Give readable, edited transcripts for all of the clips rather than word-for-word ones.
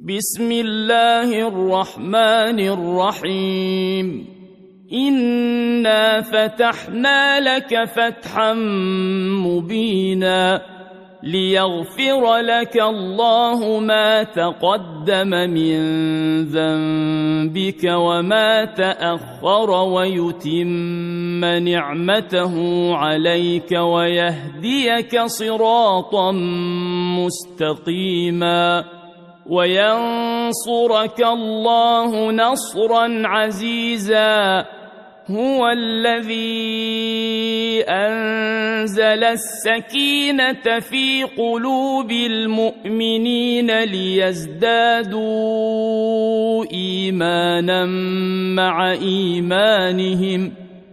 بسم الله الرحمن الرحيم إنا فتحنا لك فتحا مبينا ليغفر لك الله ما تقدم من ذنبك وما تأخر ويتم نعمته عليك ويهديك صراطا مستقيما وينصرك الله نصرا عزيزا هو الذي أنزل السكينة في قلوب المؤمنين ليزدادوا إيمانا مع إيمانهم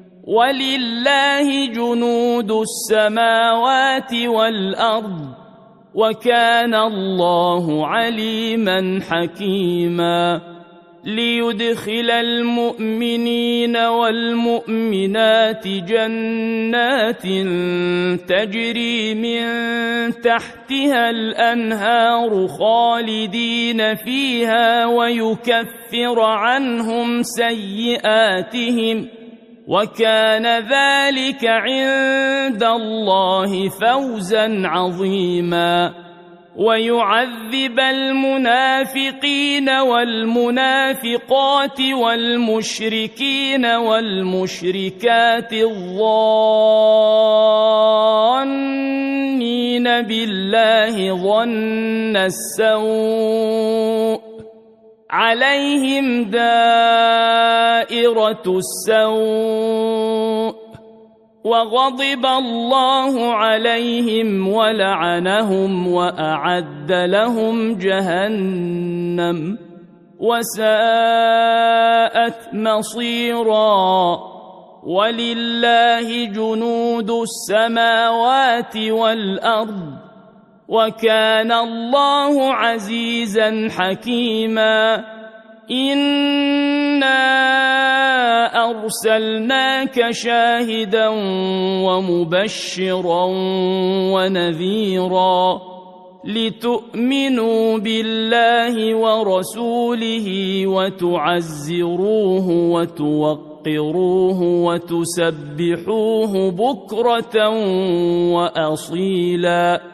ولله جنود السماوات والأرض وكان الله عليما حكيما ليدخل المؤمنين والمؤمنات جنات تجري من تحتها الأنهار خالدين فيها ويكفر عنهم سيئاتهم وكان ذلك عند الله فوزا عظيما ويعذب المنافقين والمنافقات والمشركين والمشركات الظانين بالله ظن السوء عليهم دائرة السوء وغضب الله عليهم ولعنهم وأعد لهم جهنم وساءت مصيرا ولله جنود السماوات والأرض وكان الله عزيزا حكيما إنا أرسلناك شاهدا ومبشرا ونذيرا لتؤمنوا بالله ورسوله وتعزروه وتوقروه وتسبحوه بكرة وأصيلا